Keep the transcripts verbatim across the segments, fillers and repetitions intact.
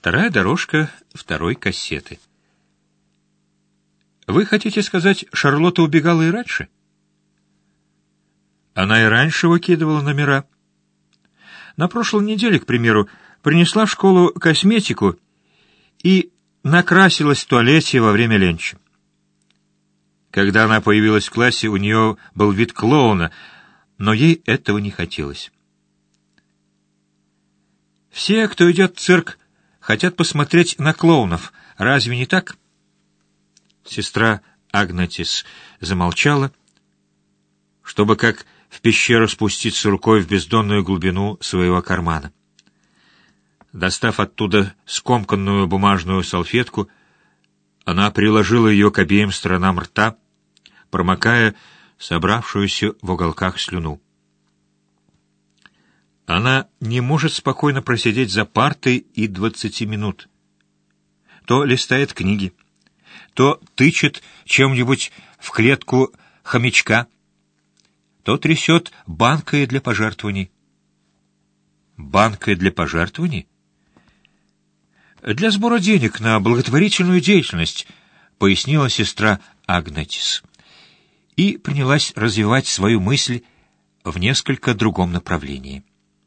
Вторая дорожка второй кассеты. Вы хотите сказать, Шарлотта убегала и раньше? Она и раньше выкидывала номера. На прошлой неделе, к примеру, принесла в школу косметику и накрасилась в туалете во время ленча. Когда она появилась в классе, у нее был вид клоуна, но ей этого не хотелось. Все, кто идет в цирк, хотят посмотреть на клоунов. Разве не так? Сестра Агнатис замолчала, чтобы как в пещеру спуститься рукой в бездонную глубину своего кармана. Достав оттуда скомканную бумажную салфетку, она приложила ее к обеим сторонам рта, промокая собравшуюся в уголках слюну. Она не может спокойно просидеть за партой и двадцати минут. То листает книги, то тычет чем-нибудь в клетку хомячка, то трясет банкой для пожертвований. Банкой для пожертвований? Для сбора денег на благотворительную деятельность, пояснила сестра Агнатис, и принялась развивать свою мысль в несколько другом направлении.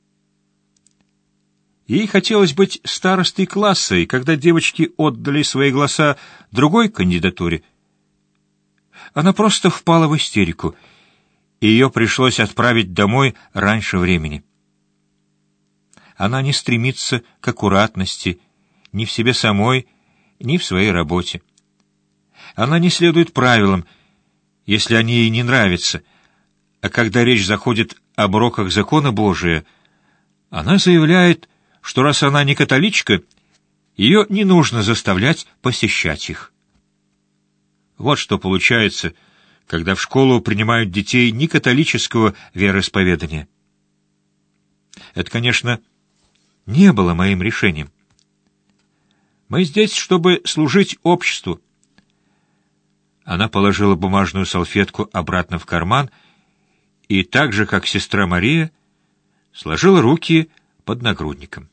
Ей хотелось быть старостой класса, и когда девочки отдали свои голоса другой кандидатуре, она просто впала в истерику, и ее пришлось отправить домой раньше времени. Она не стремится к аккуратности ни в себе самой, ни в своей работе. Она не следует правилам, если они ей не нравятся, а когда речь заходит об уроках закона Божия, она заявляет, что раз она не католичка, ее не нужно заставлять посещать их. Вот что получается, когда в школу принимают детей некатолического вероисповедания. Это, конечно, не было моим решением. Мы здесь, чтобы служить обществу. Она положила бумажную салфетку обратно в карман и так же, как сестра Мария, сложила руки под нагрудником.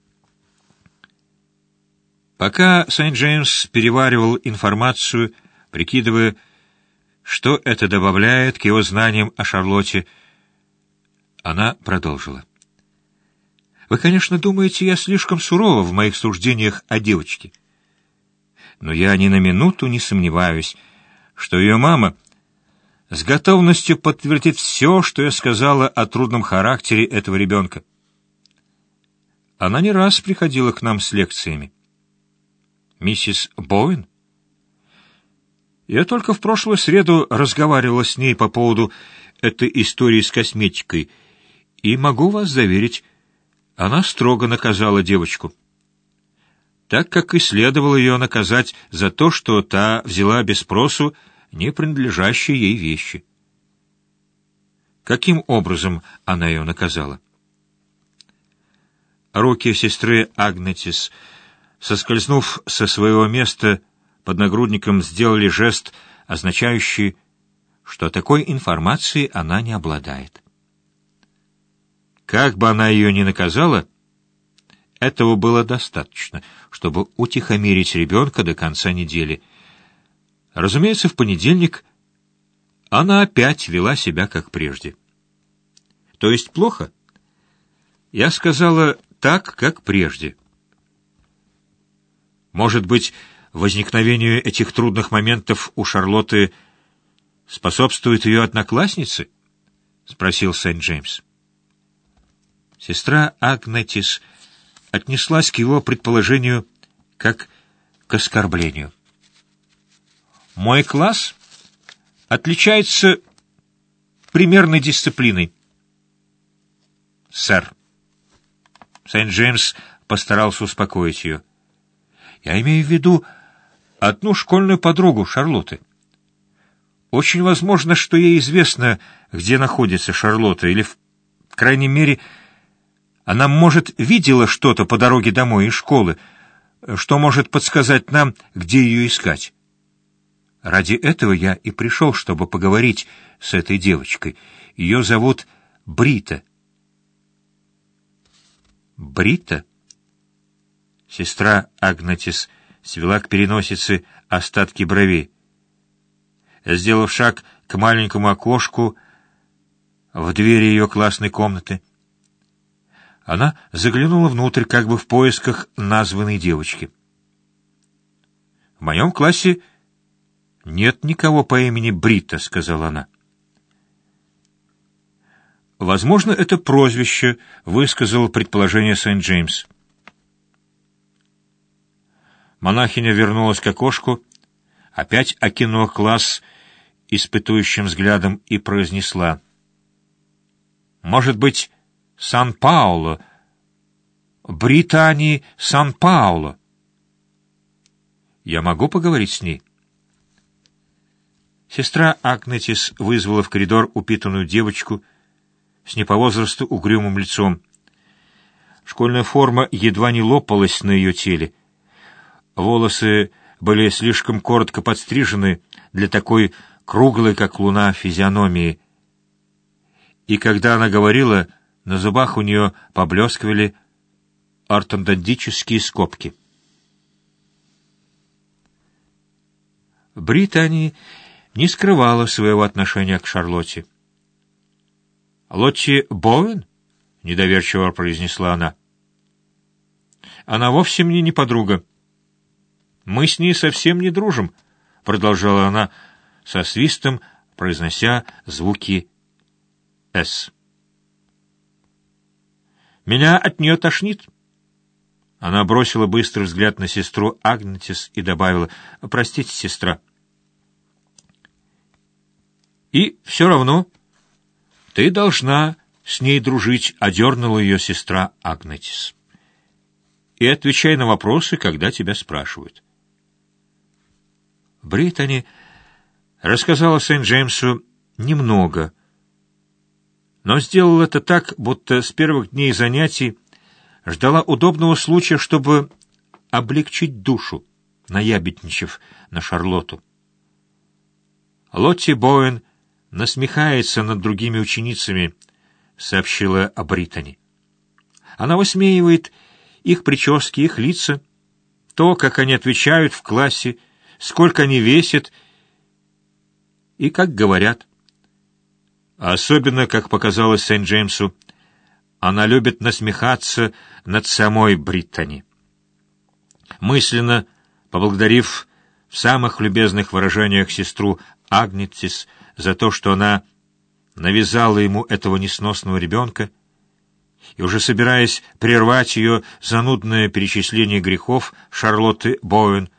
Пока Сент-Джеймс переваривал информацию, прикидывая, что это добавляет к его знаниям о Шарлотте, она продолжила. «Вы, конечно, думаете, я слишком сурова в моих суждениях о девочке. Но я ни на минуту не сомневаюсь, что ее мама с готовностью подтвердит все, что я сказала о трудном характере этого ребенка. Она не раз приходила к нам с лекциями. Миссис Боуэн? Я только в прошлую среду разговаривала с ней по поводу этой истории с косметикой, и могу вас заверить, она строго наказала девочку, так как и следовало ее наказать за то, что та взяла без спросу не принадлежащие ей вещи. Каким образом она ее наказала? Руки сестры Агнатис, соскользнув со своего места под нагрудником, сделали жест, означающий, что такой информацией она не обладает. Как бы она ее ни наказала, этого было достаточно, чтобы утихомирить ребенка до конца недели. Разумеется, в понедельник она опять вела себя как прежде. То есть плохо? Я сказала так, как прежде. Может быть, возникновению этих трудных моментов у Шарлотты способствуют ее одноклассницы? — спросил Сент-Джеймс. Сестра Агнатис отнеслась к его предположению как к оскорблению. «Мой класс отличается примерной дисциплиной, сэр». Сент-Джеймс постарался успокоить ее. «Я имею в виду одну школьную подругу Шарлотты. Очень возможно, что ей известно, где находится Шарлотта, или, в крайней мере, она, может, видела что-то по дороге домой из школы, что может подсказать нам, где ее искать. Ради этого я и пришел, чтобы поговорить с этой девочкой. Ее зовут Брита». «Брита?» Сестра Агнетис свела к переносице остатки бровей. Сделав шаг к маленькому окошку в двери ее классной комнаты, она заглянула внутрь, как бы в поисках названной девочки. «В моем классе нет никого по имени Брита», — сказала она. «Возможно, это прозвище», — высказал предположение Сент-Джеймс. Монахиня вернулась к окошку, опять окинула класс испытующим взглядом и произнесла: «Может быть, Сан-Пауло, Британии Сан-Пауло. Я могу поговорить с ней?» Сестра Агнетис вызвала в коридор упитанную девочку с не по возрасту угрюмым лицом. Школьная форма едва не лопалась на ее теле. Волосы были слишком коротко подстрижены для такой круглой, как луна, физиономии. И когда она говорила, на зубах у нее поблескивали ортодонтические скобки. Британия не скрывала своего отношения к Шарлотте. «Лотти Боуэн?» — недоверчиво произнесла она. «Она вовсе мне не подруга. Мы с ней совсем не дружим», — продолжала она со свистом, произнося звуки «С». «Меня от нее тошнит». Она бросила быстрый взгляд на сестру Агнетис и добавила: «Простите, сестра». «И все равно ты должна с ней дружить», — одернула ее сестра Агнетис. «И отвечай на вопросы, когда тебя спрашивают». Британи рассказала Сент-Джеймсу немного, но сделала это так, будто с первых дней занятий ждала удобного случая, чтобы облегчить душу, наябедничав на Шарлотту. «Лотти Боуэн насмехается над другими ученицами», — сообщила о Британи. «Она высмеивает их прически, их лица, то, как они отвечают в классе, сколько они весят и как говорят. Особенно, как показалось Сент-Джеймсу, она любит насмехаться над самой Британи». Мысленно поблагодарив в самых любезных выражениях сестру Агнетис за то, что она навязала ему этого несносного ребенка, и уже собираясь прервать ее занудное перечисление грехов Шарлотты Боуэн,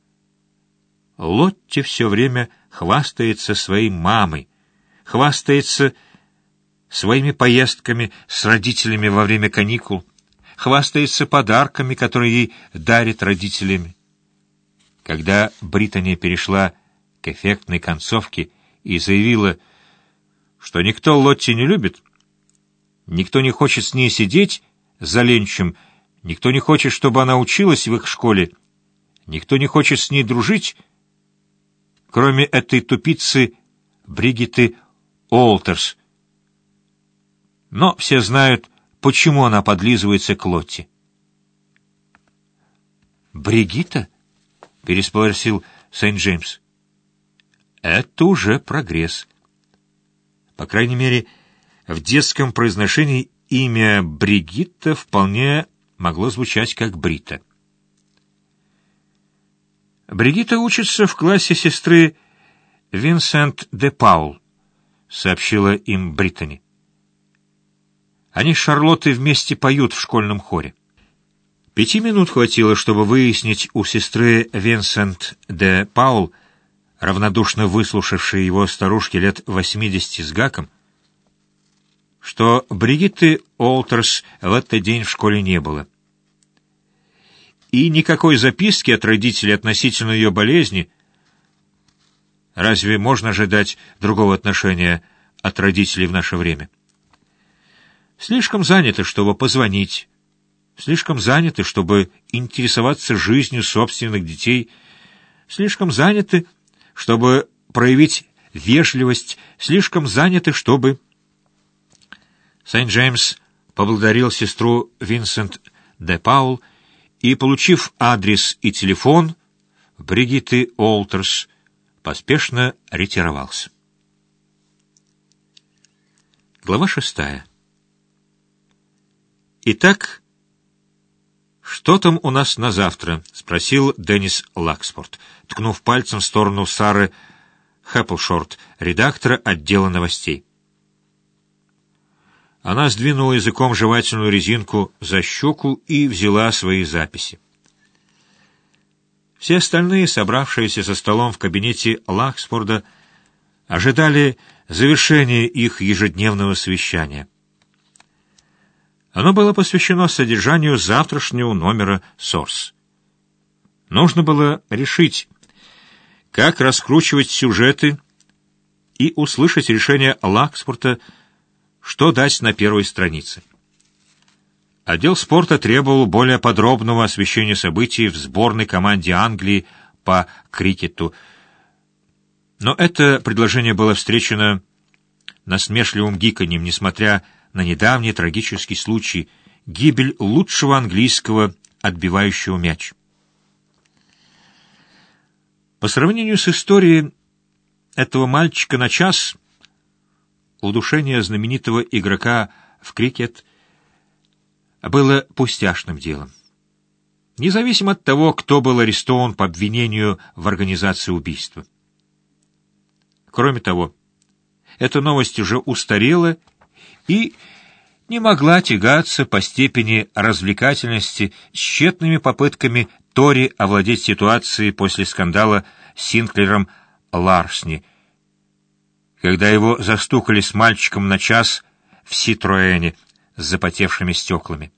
Лотти все время хвастается своей мамой, хвастается своими поездками с родителями во время каникул, хвастается подарками, которые ей дарят родителями. Когда Британия перешла к эффектной концовке и заявила, что никто Лотти не любит, никто не хочет с ней сидеть за ленчем, никто не хочет, чтобы она училась в их школе, никто не хочет с ней дружить, кроме этой тупицы Бригитты Олтерс. Но все знают, почему она подлизывается к Лотти. «Бригитта?» — переспросил Сент-Джеймс. «Это уже прогресс. По крайней мере, в детском произношении имя Бригитта вполне могло звучать как Брита». «Бригитта учится в классе сестры Винсент де Паул», — сообщила им Британи. «Они с Шарлоттой вместе поют в школьном хоре». Пяти минут хватило, чтобы выяснить у сестры Винсент де Паул, равнодушно выслушавшей его старушки лет восьмидесяти с гаком, что Бригитты Олтерс в этот день в школе не было. И никакой записки от родителей относительно ее болезни. Разве можно ожидать другого отношения от родителей в наше время? Слишком заняты, чтобы позвонить, слишком заняты, чтобы интересоваться жизнью собственных детей, слишком заняты, чтобы проявить вежливость, слишком заняты, чтобы... Сент-Джеймс поблагодарил сестру Винсент де Паул и, получив адрес и телефон Бригитты Олтерс, поспешно ретировался. Глава шестая. «Итак, что там у нас на завтра?» — спросил Деннис Лакспорт, ткнув пальцем в сторону Сары Хэпплшорт, редактора отдела новостей. Она сдвинула языком жевательную резинку за щеку и взяла свои записи. Все остальные, собравшиеся за столом в кабинете Лакспорта, ожидали завершения их ежедневного совещания. Оно было посвящено содержанию завтрашнего номера «Сорс». Нужно было решить, как раскручивать сюжеты и услышать решение Лакспорта, что дать на первой странице. Отдел спорта требовал более подробного освещения событий в сборной команде Англии по крикету, но это предложение было встречено насмешливым гиканьем, несмотря на недавний трагический случай — гибель лучшего английского отбивающего мяч. По сравнению с историей этого мальчика на час, удушение знаменитого игрока в крикет было пустяшным делом, независимо от того, кто был арестован по обвинению в организации убийства. Кроме того, эта новость уже устарела и не могла тягаться по степени развлекательности с тщетными попытками Тори овладеть ситуацией после скандала с Синклером Ларсни, когда его застукали с мальчиком на час в Ситроэне с запотевшими стеклами.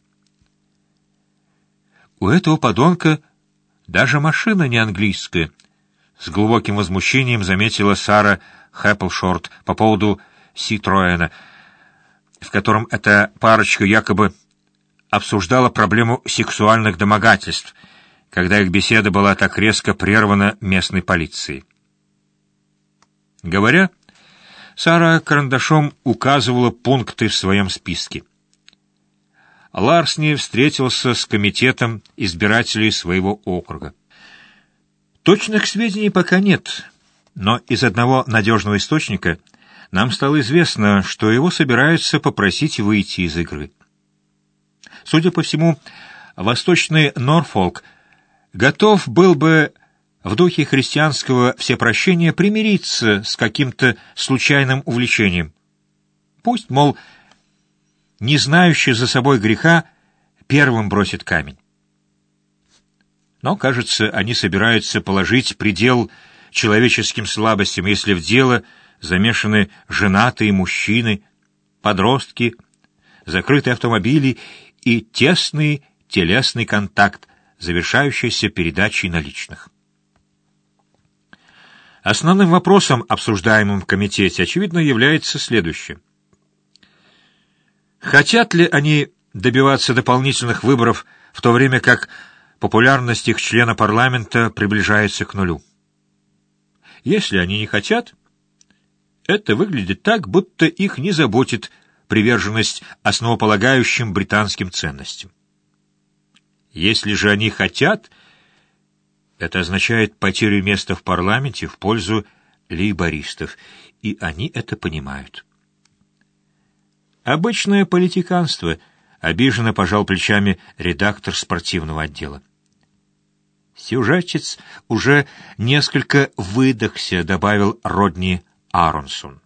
У этого подонка даже машина не английская, с глубоким возмущением заметила Сара Хэпплшорт по поводу Ситроэна, в котором эта парочка якобы обсуждала проблему сексуальных домогательств, когда их беседа была так резко прервана местной полицией. Говоря, Сара карандашом указывала пункты в своем списке. Ларсни встретился с комитетом избирателей своего округа. Точных сведений пока нет, но из одного надежного источника нам стало известно, что его собираются попросить выйти из игры. Судя по всему, восточный Норфолк готов был бы в духе христианского всепрощения примириться с каким-то случайным увлечением. Пусть, мол, не знающий за собой греха первым бросит камень. Но, кажется, они собираются положить предел человеческим слабостям, если в дело замешаны женатые мужчины, подростки, закрытые автомобили и тесный телесный контакт, завершающийся передачей наличных. Основным вопросом, обсуждаемым в комитете, очевидно, является следующее. Хотят ли они добиваться дополнительных выборов, в то время как популярность их члена парламента приближается к нулю? Если они не хотят, это выглядит так, будто их не заботит приверженность основополагающим британским ценностям. Если же они хотят, это означает потерю места в парламенте в пользу лейбористов, и они это понимают. Обычное политиканство, обиженно пожал плечами редактор спортивного отдела. Сюжетчик уже несколько выдохся, добавил Родни Аронсон.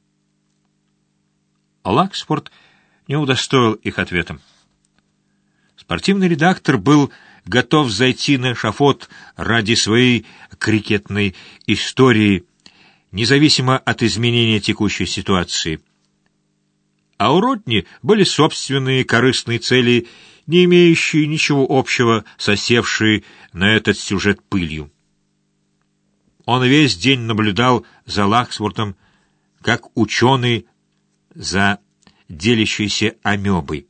Лакспорт не удостоил их ответом. Спортивный редактор был готов зайти на эшафот ради своей крикетной истории, независимо от изменения текущей ситуации. А у Родни были собственные корыстные цели, не имеющие ничего общего с осевшей на этот сюжет пылью. Он весь день наблюдал за Лакспортом, как ученый за делящейся амебой.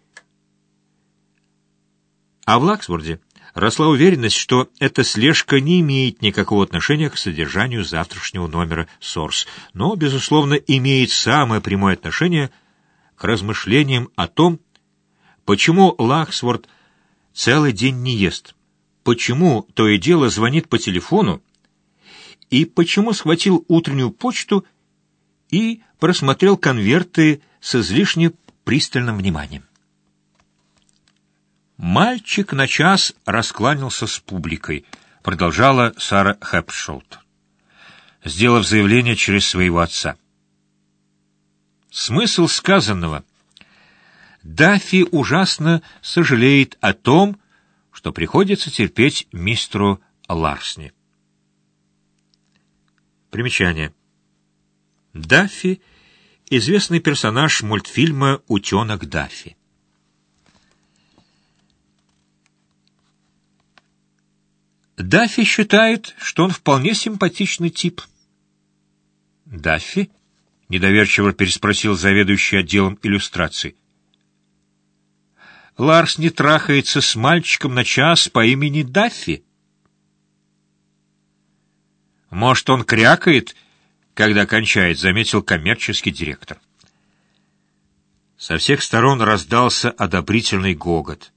А в Лакспорте росла уверенность, что эта слежка не имеет никакого отношения к содержанию завтрашнего номера «Сорс», но, безусловно, имеет самое прямое отношение к размышлениям о том, почему Лакспорт целый день не ест. почему то и дело звонит по телефону, и почему схватил утреннюю почту и просмотрел конверты с излишне пристальным вниманием. «Мальчик на час раскланялся с публикой», — продолжала Сара Хэпшолт, сделав заявление через своего отца. Смысл сказанного: Даффи ужасно сожалеет о том, что приходится терпеть мистеру Ларсни. Примечание. Даффи — известный персонаж мультфильма «Утенок Даффи». Даффи считает, что он вполне симпатичный тип. «Даффи?» — недоверчиво переспросил заведующий отделом иллюстраций. «Ларс не трахается с мальчиком на час по имени Даффи?» «Может, он крякает, когда кончает», — заметил коммерческий директор. Со всех сторон раздался одобрительный гогот.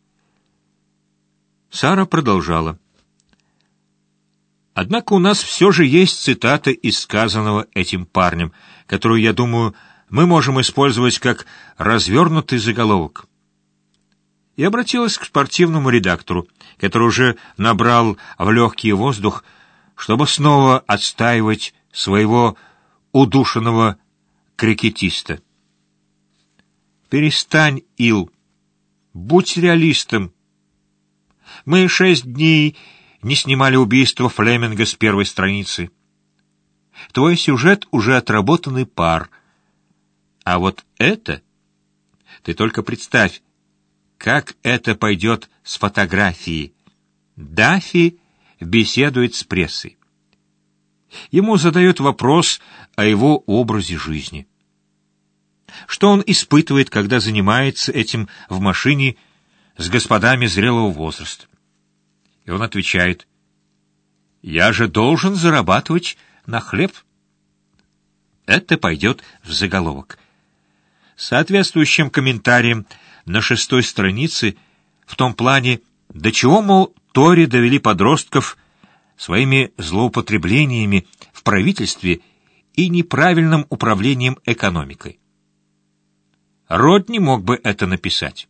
Сара продолжала. «Однако у нас все же есть цитата из сказанного этим парнем, которую, я думаю, мы можем использовать как развернутый заголовок». И обратилась к спортивному редактору, который уже набрал в легкий воздух, чтобы снова отстаивать своего удушенного крикетиста. «Перестань, Ил. Будь реалистом. Мы шесть дней не снимали убийство Флеминга с первой страницы. Твой сюжет уже отработанный пар. А вот это... Ты только представь, как это пойдет с фотографией. Даффи беседует с прессой. Ему задают вопрос о его образе жизни. Что он испытывает, когда занимается этим в машине с господами зрелого возраста? И он отвечает: «Я же должен зарабатывать на хлеб». Это пойдет в заголовок. Соответствующим комментарием на шестой странице в том плане, до чего, мол, Тори довели подростков своими злоупотреблениями в правительстве и неправильным управлением экономикой. Родни мог бы это написать.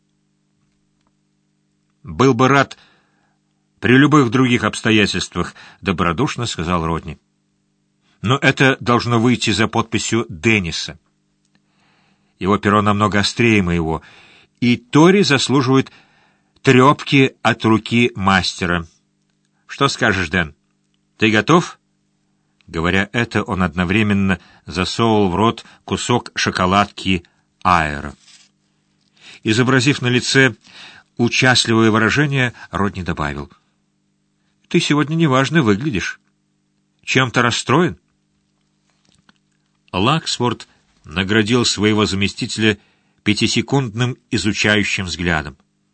«Был бы рад при любых других обстоятельствах», — добродушно сказал Родни. «Но это должно выйти за подписью Денниса. Его перо намного острее моего, и Тори заслуживает трепки от руки мастера. Что скажешь, Дэн? Ты готов?» Говоря это, он одновременно засовывал в рот кусок шоколадки Аэро. Изобразив на лице участливое выражение, Родни добавил: «Ты сегодня неважно выглядишь. Чем-то расстроен?» Лаксворт наградил своего заместителя пятисекундным изучающим взглядом.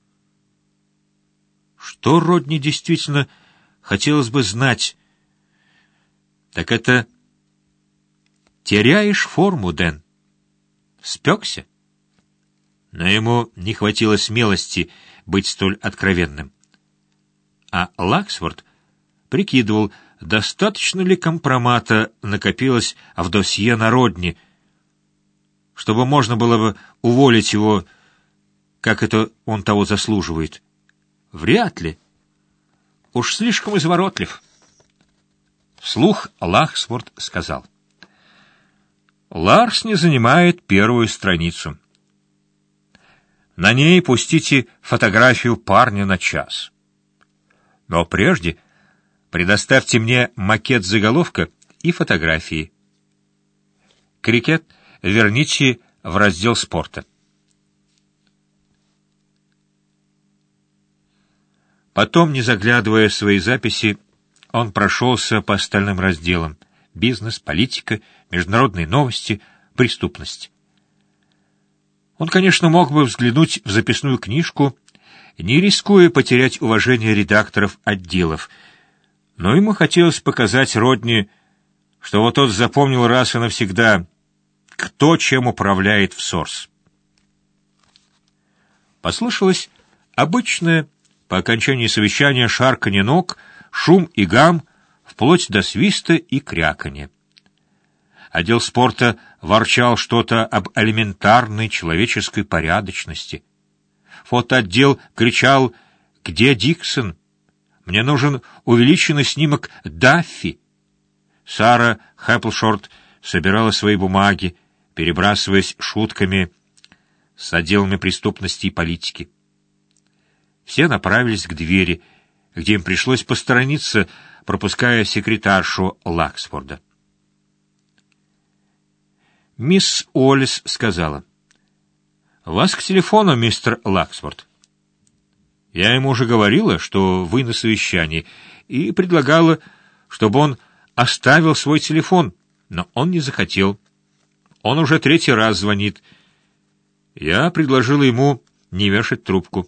Что Родни действительно хотелось бы знать, так это: теряешь форму, Дэн. Спекся? Но ему не хватило смелости быть столь откровенным. А Лаксворт прикидывал, достаточно ли компромата накопилось в досье на Родни, чтобы можно было бы уволить его, как это он того заслуживает. Вряд ли. Уж слишком изворотлив. Вслух Лаксворт сказал: «Ларс не занимает первую страницу. На ней пустите фотографию парня на час. Но прежде предоставьте мне макет заголовка и фотографии. Крикет верните в раздел спорта». Потом, не заглядывая в свои записи, он прошелся по остальным разделам: бизнес, политика, международные новости, преступность. Он, конечно, мог бы взглянуть в записную книжку, не рискуя потерять уважение редакторов отделов, но ему хотелось показать Родни, что вот тот запомнил раз и навсегда, кто чем управляет в Сорс. Послышалось обычное По окончании совещания шарканье ног, шум и гам, вплоть до свиста и кряканья. Отдел спорта ворчал что-то об элементарной человеческой порядочности. Фотоотдел кричал: «Где Диксон? Мне нужен увеличенный снимок Даффи». Сара Хэпплшорт собирала свои бумаги, перебрасываясь шутками с отделами преступности и политики. Все направились к двери, где им пришлось посторониться, пропуская секретаршу Лаксфорда. Мисс Уоллес сказала: «Вас к телефону, мистер Лаксфорд». Я ему уже говорила, что вы на совещании, и предлагала, чтобы он оставил свой телефон, но он не захотел. Он уже третий раз звонит. Я предложила ему не вешать трубку.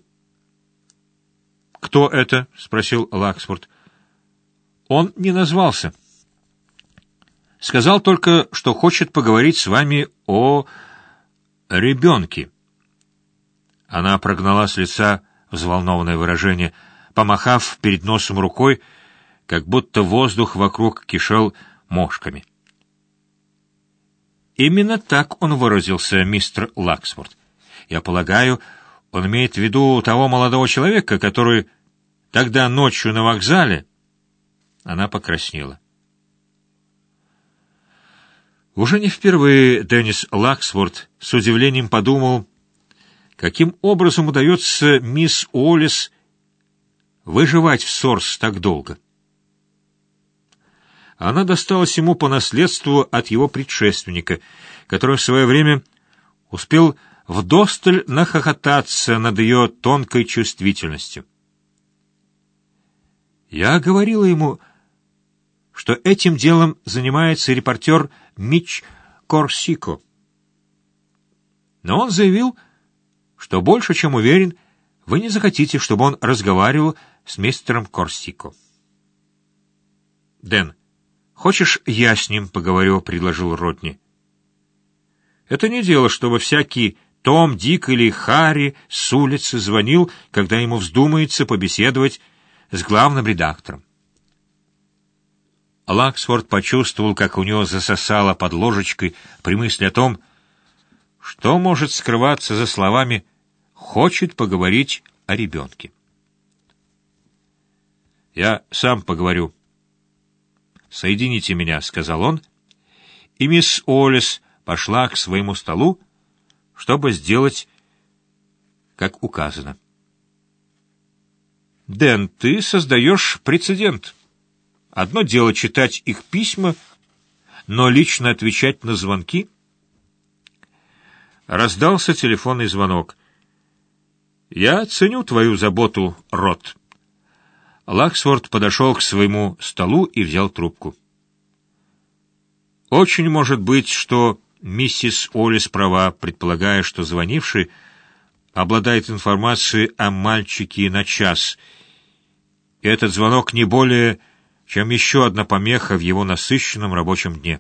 «Кто это?» — спросил Лаксфорд. «Он не назвался. Сказал только, что хочет поговорить с вами о ребенке». Она прогнала с лица взволнованное выражение, помахав перед носом рукой, как будто воздух вокруг кишел мошками. Именно так он выразился, мистер Лаксфорд. Я полагаю, он имеет в виду того молодого человека, который тогда ночью на вокзале... Она покраснела. Уже не впервые Деннис Лаксфорд с удивлением подумал, каким образом удается мисс Уоллес выживать в Сорс так долго. Она досталась ему по наследству от его предшественника, который в свое время успел вдосталь нахохотаться над ее тонкой чувствительностью. Я говорила ему, что этим делом занимается репортер Митч Корсико. Но он заявил, что больше чем уверен, вы не захотите, чтобы он разговаривал с мистером Корсико. «Дэн, хочешь, я с ним поговорю?» — предложил Родни. «Это не дело, чтобы всякий Том, Дик или Харри с улицы звонил, когда ему вздумается побеседовать с главным редактором». Лаксфорд почувствовал, как у него засосало под ложечкой при мысли о том, что может скрываться за словами «хочет поговорить о ребенке». «Я сам поговорю. Соедините меня», — сказал он, и мисс Уоллес пошла к своему столу, чтобы сделать, как указано. «Дэн, ты создаешь прецедент. Одно дело читать их письма, но лично отвечать на звонки...» Раздался телефонный звонок. «Я ценю твою заботу, Рот». Лаксфорд подошел к своему столу и взял трубку. «Очень может быть, что миссис Уоллес права, предполагая, что звонивший обладает информацией о мальчике на час, и этот звонок не более, чем еще одна помеха в его насыщенном рабочем дне».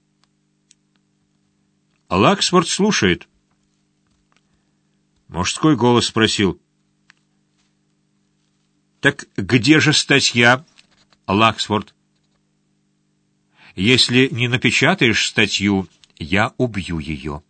Лаксфорд слушает. Мужской голос спросил: «Так где же статья, Лаксфорд? Если не напечатаешь статью, я убью ее».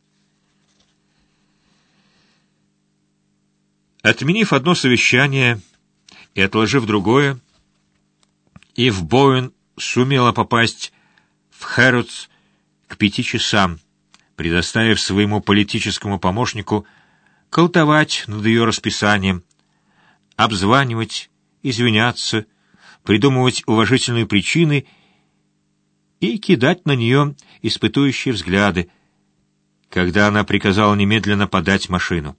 Отменив одно совещание и отложив другое, Ив Боуэн сумела попасть в Хэрротс к пяти часам, предоставив своему политическому помощнику колдовать над ее расписанием, обзванивать, извиняться, придумывать уважительные причины и кидать на нее испытующие взгляды, когда она приказала немедленно подать машину.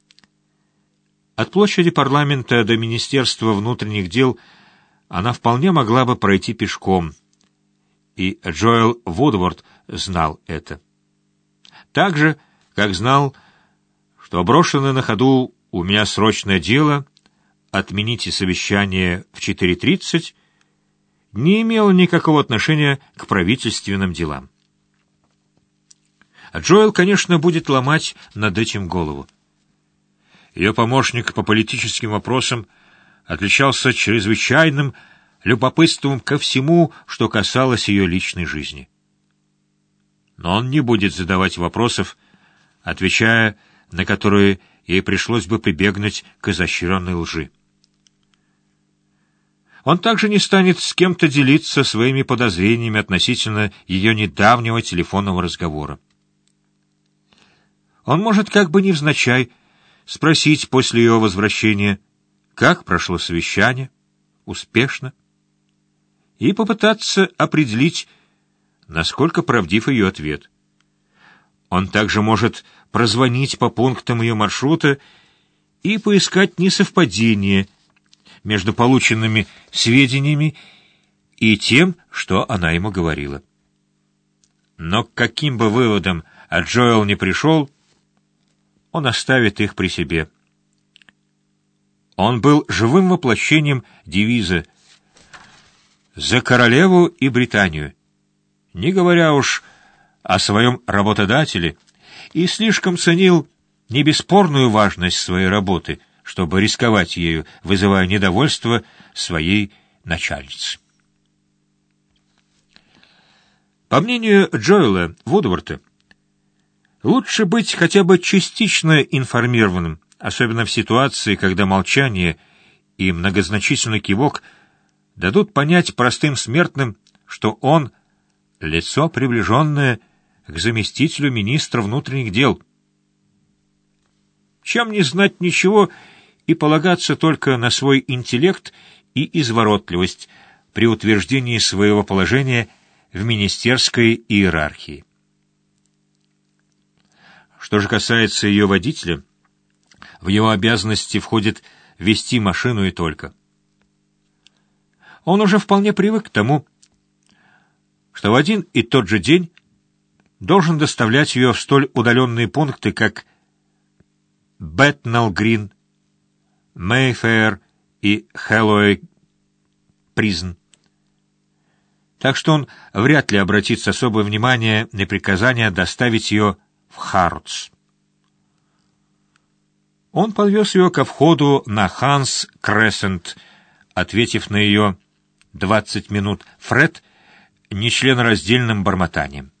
От площади парламента до Министерства внутренних дел она вполне могла бы пройти пешком, и Джоэл Вудворд знал это. Так же, как знал, что брошенное на ходу «у меня срочное дело», «отмените совещание в четыре тридцать», не имело никакого отношения к правительственным делам. Джоэл, конечно, будет ломать над этим голову. Ее помощник по политическим вопросам отличался чрезвычайным любопытством ко всему, что касалось ее личной жизни. Но он не будет задавать вопросов, отвечая на которые ей пришлось бы прибегнуть к изощренной лжи. Он также не станет с кем-то делиться своими подозрениями относительно ее недавнего телефонного разговора. Он может как бы невзначай спросить после ее возвращения, как прошло совещание, успешно, и попытаться определить, насколько правдив ее ответ. Он также может прозвонить по пунктам ее маршрута и поискать несовпадение между полученными сведениями и тем, что она ему говорила. Но к каким бы выводам от Джоэл не пришел, он оставит их при себе. Он был живым воплощением девиза «За королеву и Британию», не говоря уж о своем работодателе, и слишком ценил не бесспорную важность своей работы, чтобы рисковать ею, вызывая недовольство своей начальницы. По мнению Джоэла Вудворта, лучше быть хотя бы частично информированным, особенно в ситуации, когда молчание и многозначительный кивок дадут понять простым смертным, что он — лицо, приближенное к заместителю министра внутренних дел. Чем не знать ничего и полагаться только на свой интеллект и изворотливость при утверждении своего положения в министерской иерархии. Что же касается ее водителя, в его обязанности входит вести машину и только. Он уже вполне привык к тому, что в один и тот же день должен доставлять ее в столь удаленные пункты, как Бэтнелл-Грин, Мэйфэйр и Хэллоуэй-Призн. Так что он вряд ли обратит с особое внимание на приказание доставить ее в Харротс. Он подвез ее ко входу на Ханс-Крессент, ответив на ее двадцать минут Фред нечленораздельным бормотанием.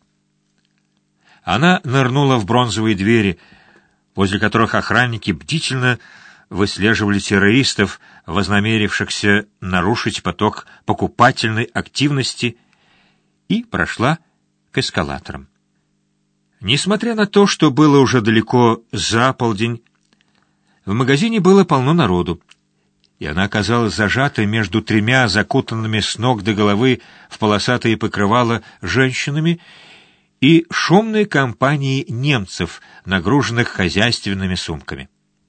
Она нырнула в бронзовые двери, возле которых охранники бдительно выслеживали террористов, вознамерившихся нарушить поток покупательной активности, и прошла к эскалаторам. Несмотря на то, что было уже далеко за полдень, в магазине было полно народу, и она оказалась зажатой между тремя закутанными с ног до головы в полосатые покрывала женщинами и шумной компанией немцев, нагруженных хозяйственными сумками.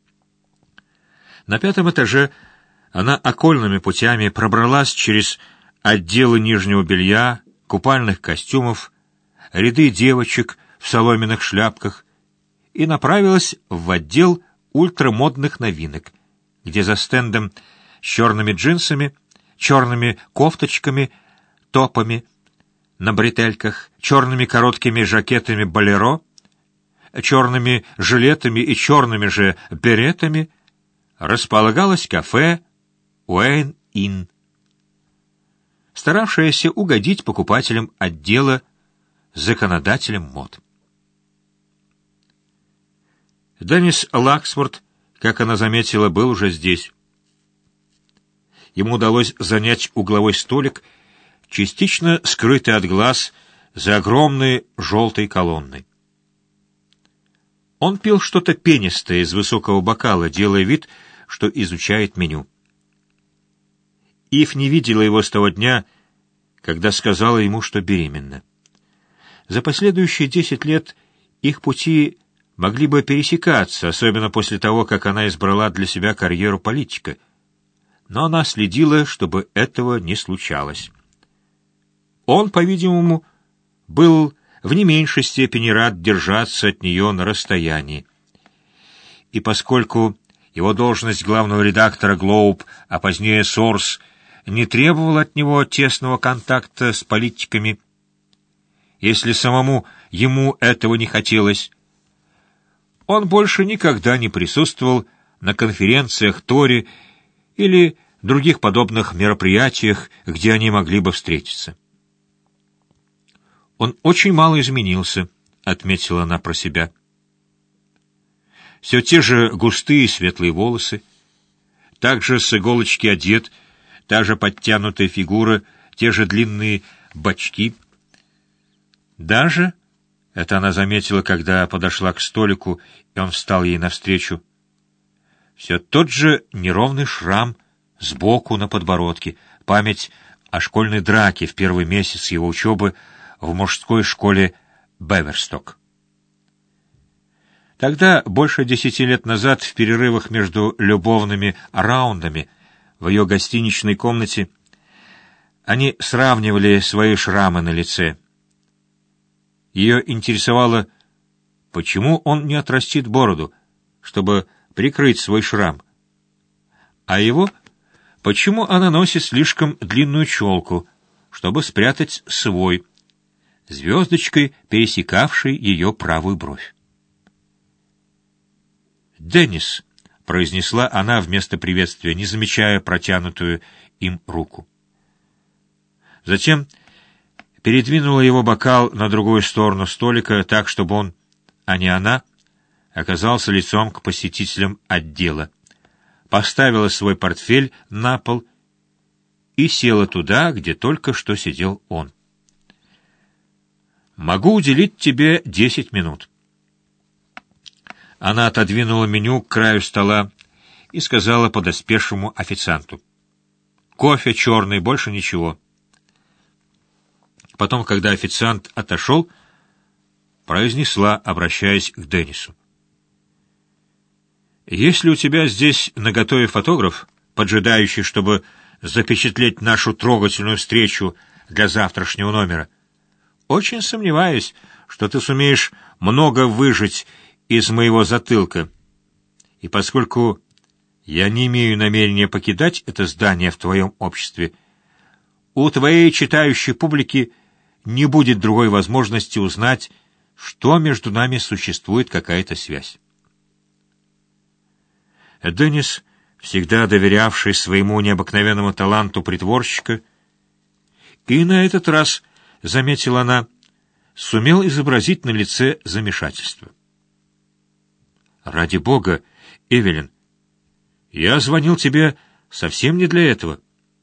На пятом этаже она окольными путями пробралась через отделы нижнего белья, купальных костюмов, ряды девочек в соломенных шляпках и направилась в отдел ультрамодных новинок, где за стендом с черными джинсами, черными кофточками, топами на бретельках, черными короткими жакетами болеро, черными жилетами и черными же беретами располагалось кафе Уэйн Инн, старавшееся угодить покупателям отдела законодателям мод. Деннис Лаксворт, как она заметила, был уже здесь. Ему удалось занять угловой столик, частично скрытый от глаз за огромной желтой колонной. Он пил что-то пенистое из высокого бокала, делая вид, что изучает меню. Ив не видела его с того дня, когда сказала ему, что беременна. За последующие десять лет их пути могли бы пересекаться, особенно после того, как она избрала для себя карьеру политика. Но она следила, чтобы этого не случалось. Он, по-видимому, был в не меньшей степени рад держаться от нее на расстоянии. И поскольку его должность главного редактора «Глоуб», а позднее «Сорс», не требовала от него тесного контакта с политиками, если самому ему этого не хотелось, Он больше никогда не присутствовал на конференциях Тори или других подобных мероприятиях, где они могли бы встретиться. «Он очень мало изменился», — отметила она про себя. Все те же густые светлые волосы, также с иголочки одет, та же подтянутая фигура, те же длинные бочки. Даже, это она заметила, когда подошла к столику, и он встал ей навстречу, все тот же неровный шрам сбоку на подбородке, память о школьной драке в первый месяц его учебы в мужской школе Беверсток. Тогда, больше десяти лет назад, в перерывах между любовными раундами в ее гостиничной комнате, они сравнивали свои шрамы на лице. Ее интересовало, почему он не отрастит бороду, чтобы прикрыть свой шрам, а его, почему она носит слишком длинную челку, чтобы спрятать свой, звездочкой пересекавший ее правую бровь. «Деннис», — произнесла она вместо приветствия, не замечая протянутую им руку. Затем передвинула его бокал на другую сторону столика так, чтобы он, а не она, оказался лицом к посетителям отдела, поставила свой портфель на пол и села туда, где только что сидел он. «Могу уделить тебе десять минут». Она отодвинула меню к краю стола и сказала подоспевшему официанту: «Кофе черный, больше ничего». Потом, когда официант отошел, произнесла, обращаясь к Деннису: «Есть ли у тебя здесь наготове фотограф, поджидающий, чтобы запечатлеть нашу трогательную встречу для завтрашнего номера? Очень сомневаюсь, что ты сумеешь много выжать из моего затылка, и поскольку я не имею намерения покидать это здание в твоем обществе, у твоей читающей публики не будет другой возможности узнать, что между нами существует какая-то связь». Деннис, всегда доверявший своему необыкновенному таланту притворщика, и на этот раз, заметила она, сумел изобразить на лице замешательство. «Ради Бога, Эвелин, я звонил тебе совсем не для этого.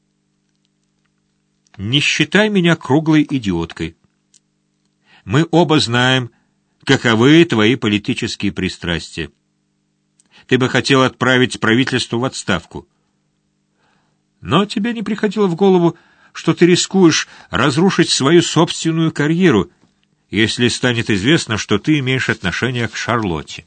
Не считай меня круглой идиоткой. Мы оба знаем, каковы твои политические пристрастия. Ты бы хотел отправить правительство в отставку. Но тебе не приходило в голову, что ты рискуешь разрушить свою собственную карьеру, если станет известно, что ты имеешь отношение к Шарлотте.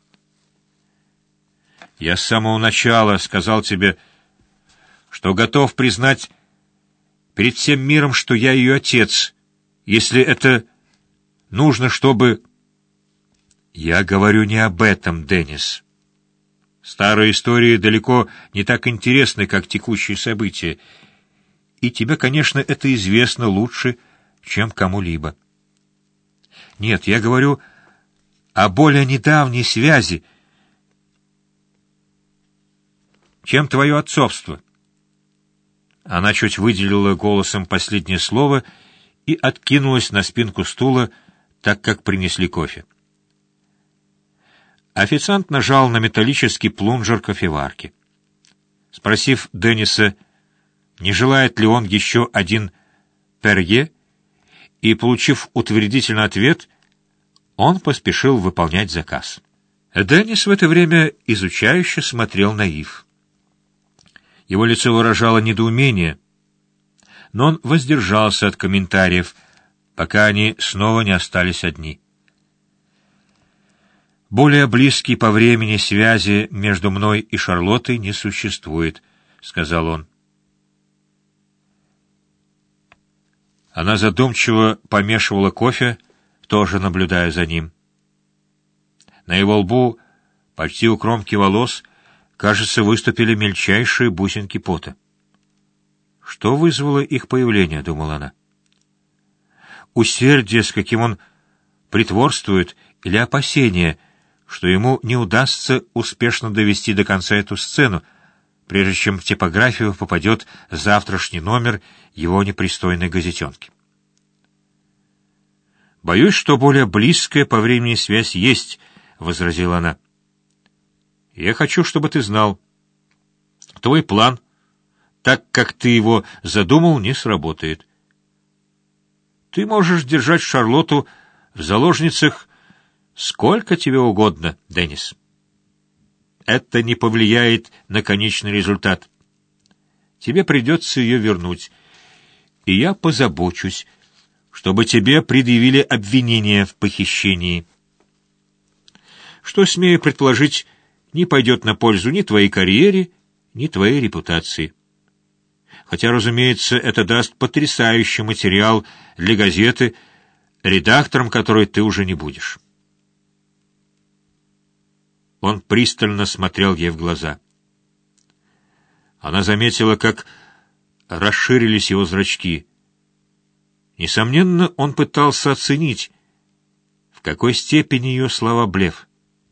Я с самого начала сказал тебе, что готов признать перед всем миром, что я ее отец, если это нужно, чтобы... Я говорю не об этом, Деннис. Старые истории далеко не так интересны, как текущие события, и тебе, конечно, это известно лучше, чем кому-либо. Нет, я говорю о более недавней связи, чем твое отцовство. Она чуть выделила голосом последнее слово и откинулась на спинку стула, так как принесли кофе. Официант нажал на металлический плунжер кофеварки. Спросив Денниса, не желает ли он еще один перье, и, получив утвердительный ответ, он поспешил выполнять заказ. Деннис в это время изучающе смотрел на Ив. Его лицо выражало недоумение, но он воздержался от комментариев, пока они снова не остались одни. «Более близкой по времени связи между мной и Шарлоттой не существует», — сказал он. Она задумчиво помешивала кофе, тоже наблюдая за ним. На его лбу, почти у кромки волос, кажется, выступили мельчайшие бусинки пота. Что вызвало их появление, думала она? Усердие, с каким он притворствует, или опасение, что ему не удастся успешно довести до конца эту сцену, прежде чем в типографию попадет завтрашний номер его непристойной газетенки. «Боюсь, что более близкая по времени связь есть», — возразила она. «Я хочу, чтобы ты знал. Твой план, так как ты его задумал, не сработает. Ты можешь держать Шарлотту в заложницах сколько тебе угодно, Деннис. Это не повлияет на конечный результат. Тебе придется ее вернуть, и я позабочусь, чтобы тебе предъявили обвинение в похищении. Что, смею предположить, не пойдет на пользу ни твоей карьере, ни твоей репутации. Хотя, разумеется, это даст потрясающий материал для газеты, редактором которой ты уже не будешь». Он пристально смотрел ей в глаза. Она заметила, как расширились его зрачки. Несомненно, он пытался оценить, в какой степени ее слова блеф.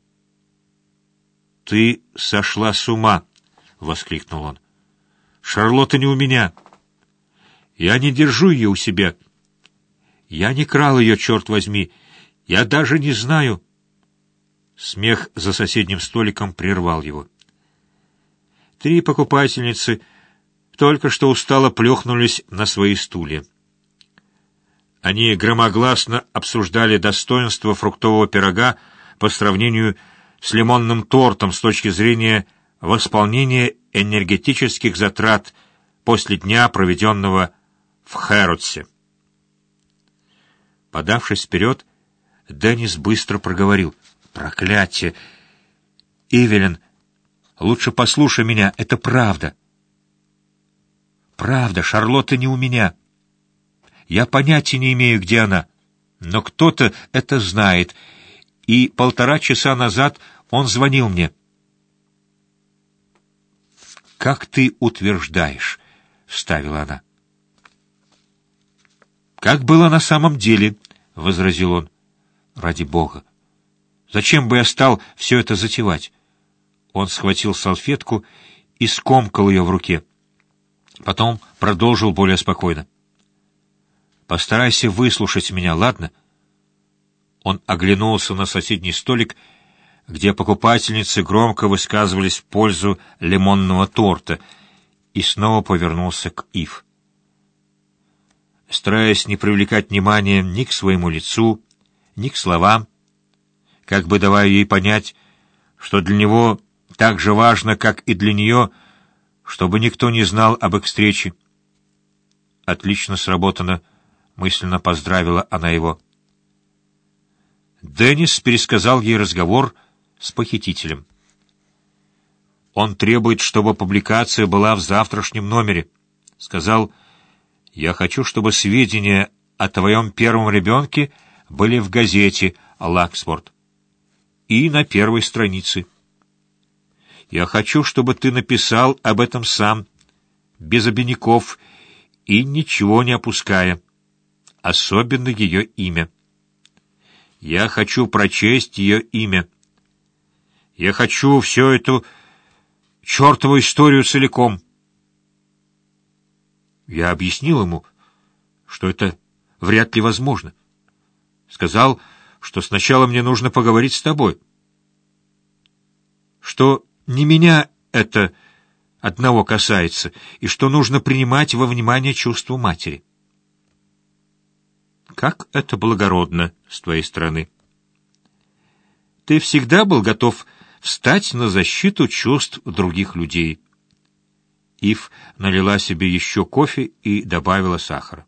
«Ты сошла с ума!» — воскликнул он. «Шарлотта не у меня. Я не держу ее у себя. Я не крал ее, черт возьми. Я даже не знаю...» Смех за соседним столиком прервал его. Три покупательницы только что устало плюхнулись на свои стулья. Они громогласно обсуждали достоинство фруктового пирога по сравнению с лимонным тортом с точки зрения восполнения энергетических затрат после дня, проведенного в Хэрротсе. Подавшись вперед, Деннис быстро проговорил: «Проклятие! Эвелин, лучше послушай меня, это правда. Правда, Шарлотта не у меня. Я понятия не имею, где она, но кто-то это знает, и полтора часа назад он звонил мне». «Как ты утверждаешь?» — вставила она. «Как было на самом деле», — возразил он. «Ради Бога! Зачем бы я стал все это затевать?» Он схватил салфетку и скомкал ее в руке. Потом продолжил более спокойно. «Постарайся выслушать меня, ладно?» Он оглянулся на соседний столик, где покупательницы громко высказывались в пользу лимонного торта, и снова повернулся к Ив. Стараясь не привлекать внимания ни к своему лицу, ни к словам, как бы давая ей понять, что для него так же важно, как и для нее, чтобы никто не знал об их встрече. «Отлично сработано», — мысленно поздравила она его. Деннис пересказал ей разговор с похитителем. «Он требует, чтобы публикация была в завтрашнем номере. Сказал: я хочу, чтобы сведения о твоем первом ребенке были в газете «Лакспорт» и на первой странице. Я хочу, чтобы ты написал об этом сам, без обиняков и ничего не опуская, особенно ее имя. Я хочу прочесть ее имя. Я хочу всю эту чертову историю целиком». Я объяснил ему, что это вряд ли возможно. Сказал, что сначала мне нужно поговорить с тобой, что не меня это одного касается, и что нужно принимать во внимание чувства матери. Как это благородно с твоей стороны. Ты всегда был готов встать на защиту чувств других людей. Ив налила себе еще кофе и добавила сахара.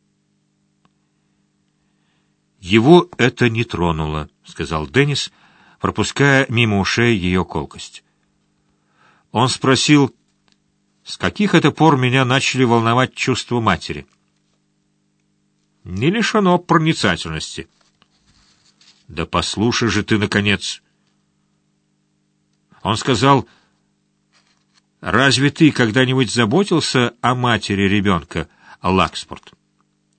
«Его это не тронуло», — сказал Деннис, пропуская мимо ушей ее колкость. Он спросил, с каких это пор меня начали волновать чувства матери. «Не лишено проницательности». «Да послушай же ты, наконец». Он сказал: «Разве ты когда-нибудь заботился о матери ребенка, Лакспорт?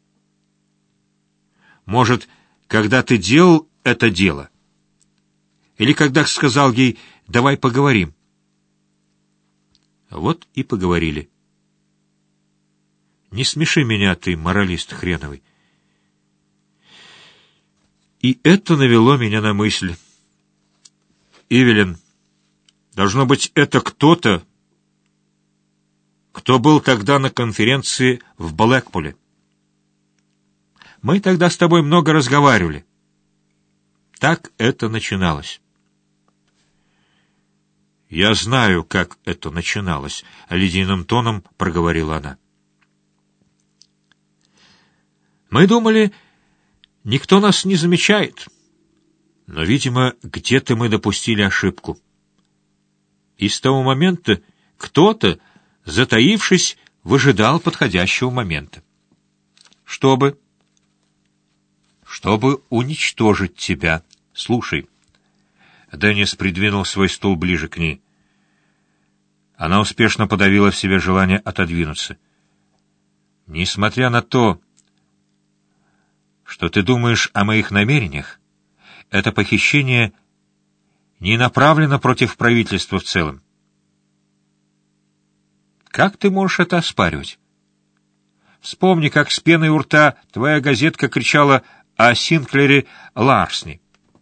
Может, когда ты делал это дело, Или когда сказал ей «давай поговорим». Вот и поговорили. Не смеши меня, ты моралист хреновый. И это навело меня на мысль. Ивелин, должно быть, это кто-то, кто был тогда на конференции в Блэкпуле. Мы тогда с тобой много разговаривали. Так это начиналось. «Я знаю, как это начиналось», — ледяным тоном проговорила она. «Мы думали, никто нас не замечает, но, видимо, где-то мы допустили ошибку. И с того момента кто-то, затаившись, выжидал подходящего момента. Чтобы... чтобы уничтожить тебя. Слушай». Деннис придвинул свой стул ближе к ней. Она успешно подавила в себе желание отодвинуться. «Несмотря на то, что ты думаешь о моих намерениях, это похищение не направлено против правительства в целом. Как ты можешь это оспаривать? Вспомни, как с пеной у рта твоя газетка кричала о Синклере Ларсни.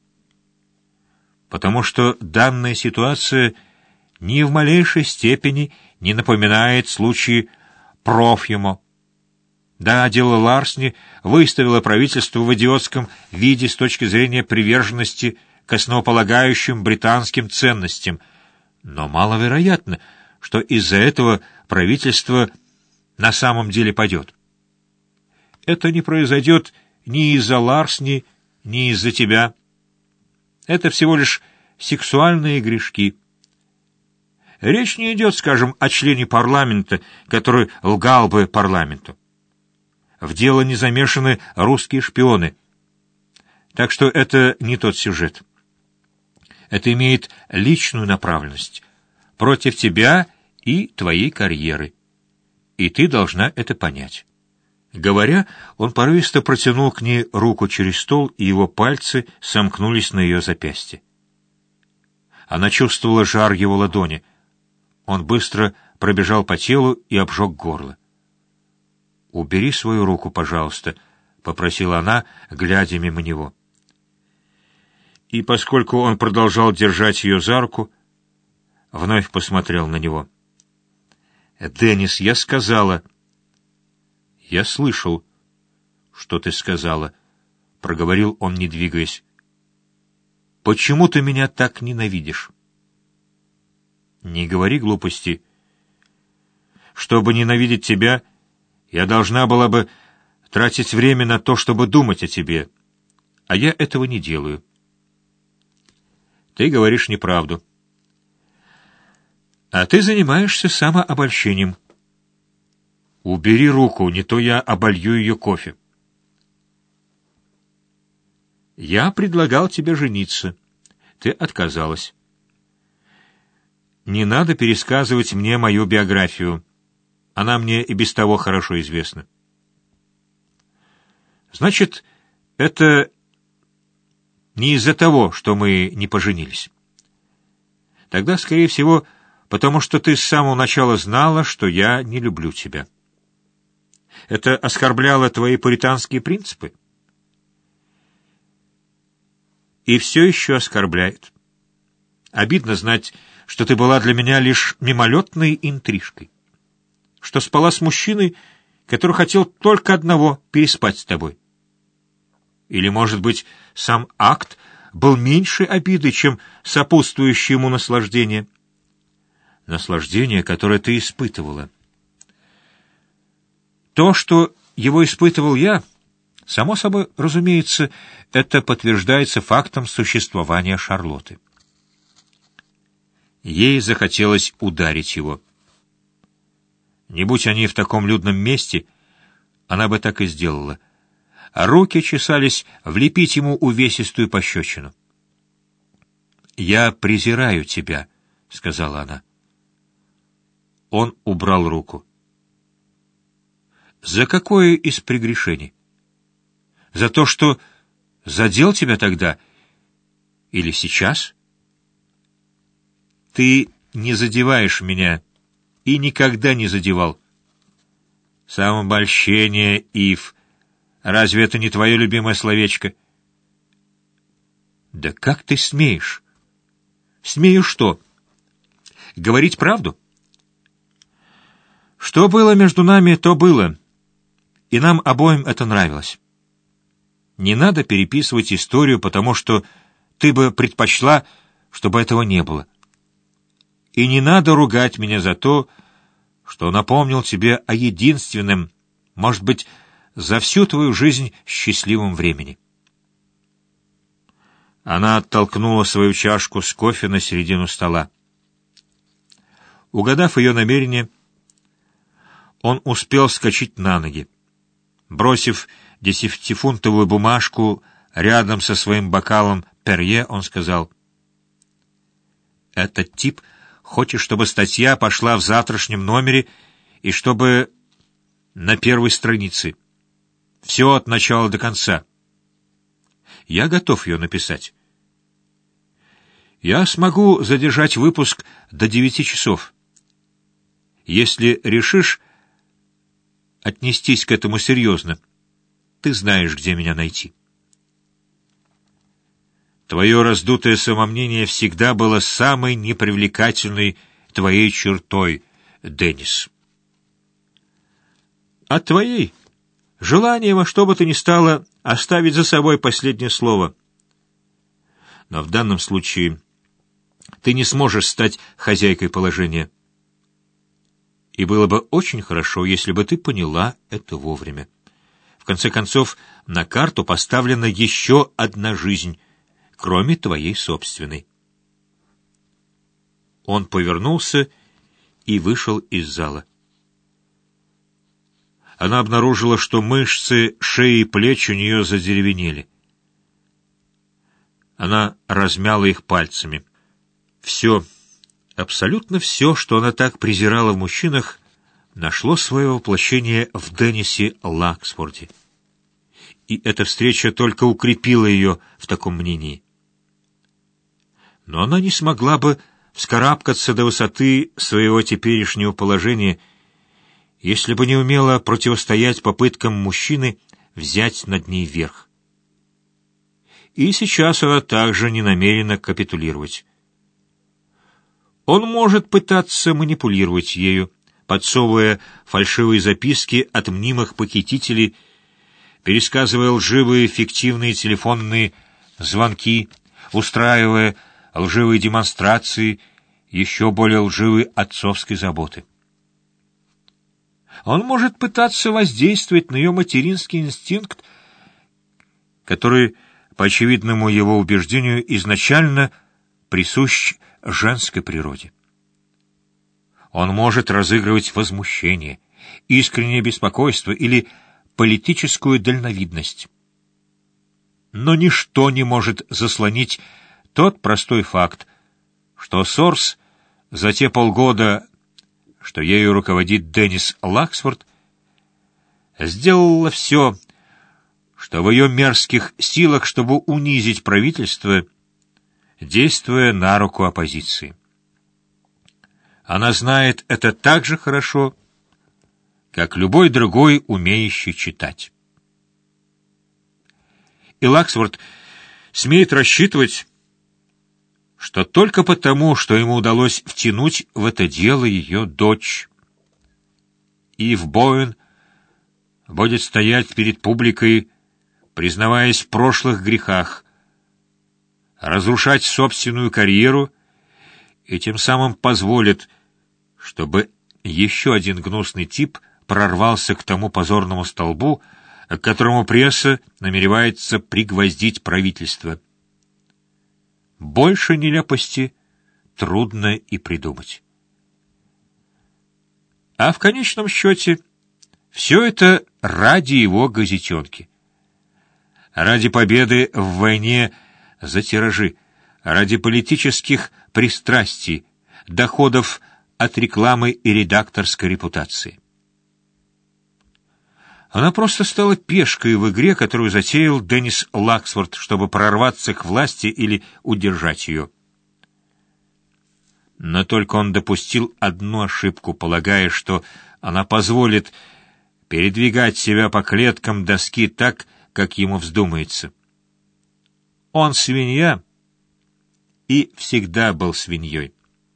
Потому что данная ситуация ни в малейшей степени не напоминает случай Профьюмо. Да, дело Ларсни выставило правительство в идиотском виде с точки зрения приверженности к основополагающим британским ценностям, но маловероятно, что из-за этого правительство на самом деле падет. Это не произойдет ни из-за Ларсни, ни из-за тебя. Это всего лишь сексуальные грешки. Речь не идет, скажем, о члене парламента, который лгал бы парламенту. В дело не замешаны русские шпионы. Так что это не тот сюжет. Это имеет личную направленность против тебя и твоей карьеры. И ты должна это понять. Говоря, он порывисто протянул к ней руку через стол, и его пальцы сомкнулись на ее запястье. Она чувствовала жар его ладони. Он быстро пробежал по телу и обжег горло. «Убери свою руку, пожалуйста», — попросила она, глядя мимо него. И поскольку он продолжал держать ее за руку, вновь посмотрел на него. «Деннис, я сказала...» «Я слышал, что ты сказала», — проговорил он, не двигаясь. «Почему ты меня так ненавидишь?» «Не говори глупости. Чтобы ненавидеть тебя, я должна была бы тратить время на то, чтобы думать о тебе, а я этого не делаю». «Ты говоришь неправду. А ты занимаешься самообольщением. Убери руку, не то я оболью ее кофе». «Я предлагал тебе жениться. Ты отказалась. Не надо пересказывать мне мою биографию. Она мне и без того хорошо известна». «Значит, это не из-за того, что мы не поженились. Тогда, скорее всего, потому что ты с самого начала знала, что я не люблю тебя. Это оскорбляло твои пуританские принципы? И все еще оскорбляет. Обидно знать, что ты была для меня лишь мимолетной интрижкой, что спала с мужчиной, который хотел только одного — переспать с тобой. Или, может быть, сам акт был меньше обиды, чем сопутствующее ему наслаждение. Наслаждение, которое ты испытывала. То, что его испытывал я, само собой, разумеется, это подтверждается фактом существования Шарлотты. Ей захотелось ударить его. Не будь они в таком людном месте, она бы так и сделала. А руки чесались влепить ему увесистую пощечину. «Я презираю тебя», — сказала она. Он убрал руку. «За какое из прегрешений? За то, что задел тебя тогда? Или сейчас?» Ты не задеваешь меня и никогда не задевал. Самообольщение, Ив. Разве это не твое любимое словечко? Да как ты смеешь? Смею что? Говорить правду? Что было между нами, то было, и нам обоим это нравилось. Не надо переписывать историю, потому что ты бы предпочла, чтобы этого не было. И не надо ругать меня за то, что напомнил тебе о единственном, может быть, за всю твою жизнь счастливом времени. Она оттолкнула свою чашку с кофе на середину стола. Угадав ее намерение, он успел вскочить на ноги. Бросив десятифунтовую бумажку рядом со своим бокалом Перье, он сказал: «Этот тип хочет, чтобы статья пошла в завтрашнем номере и чтобы на первой странице. Все от начала до конца. Я готов ее написать. Я смогу задержать выпуск до девяти часов. Если решишь отнестись к этому серьезно, ты знаешь, где меня найти». Твое раздутое самомнение всегда было самой непривлекательной твоей чертой, Деннис. А твоей — желание во что бы то ни стало оставить за собой последнее слово. Но в данном случае ты не сможешь стать хозяйкой положения. И было бы очень хорошо, если бы ты поняла это вовремя. В конце концов, на карту поставлена еще одна жизнь, кроме твоей собственной. Он повернулся и вышел из зала. Она обнаружила, что мышцы шеи и плеч у нее задеревенели. Она размяла их пальцами. Все, абсолютно все, что она так презирала в мужчинах, нашло свое воплощение в Деннисе Лаксфорде. И эта встреча только укрепила ее в таком мнении. Но она не смогла бы вскарабкаться до высоты своего теперешнего положения, если бы не умела противостоять попыткам мужчины взять над ней верх. И сейчас она также не намерена капитулировать. Он может пытаться манипулировать ею, подсовывая фальшивые записки от мнимых похитителей, пересказывая лживые фиктивные телефонные звонки, устраивая лживые демонстрации еще более лживой отцовской заботы. Он может пытаться воздействовать на ее материнский инстинкт, который, по очевидному его убеждению, изначально присущ женской природе. Он может разыгрывать возмущение, искреннее беспокойство или политическую дальновидность. Но ничто не может заслонить тот простой факт, что Сорс за те полгода, что ею руководит Деннис Лаксфорд, сделала все, что в ее мерзких силах, чтобы унизить правительство, действуя на руку оппозиции. Она знает это так же хорошо, как любой другой, умеющий читать. И Лаксфорд смеет рассчитывать, что только потому, что ему удалось втянуть в это дело ее дочь, Ив Боуэн будет стоять перед публикой, признаваясь в прошлых грехах, разрушать собственную карьеру и тем самым позволит, чтобы еще один гнусный тип прорвался к тому позорному столбу, к которому пресса намеревается пригвоздить правительство. Больше нелепости трудно и придумать. А в конечном счете все это ради его газетенки. Ради победы в войне за тиражи, ради политических пристрастий, доходов от рекламы и редакторской репутации. Она просто стала пешкой в игре, которую затеял Деннис Лаксфорд, чтобы прорваться к власти или удержать ее. Но только он допустил одну ошибку, полагая, что она позволит передвигать себя по клеткам доски так, как ему вздумается. Он свинья и всегда был свиньей.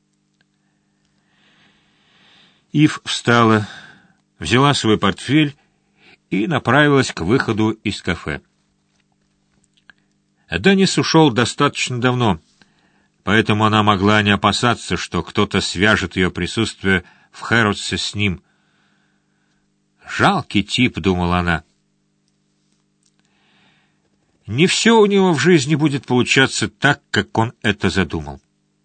Ив встала, взяла свой портфель и направилась к выходу из кафе. Деннис ушел достаточно давно, поэтому она могла не опасаться, что кто-то свяжет ее присутствие в Хэрротсе с ним. «Жалкий тип», — думала она. Не все у него в жизни будет получаться так, как он это задумал.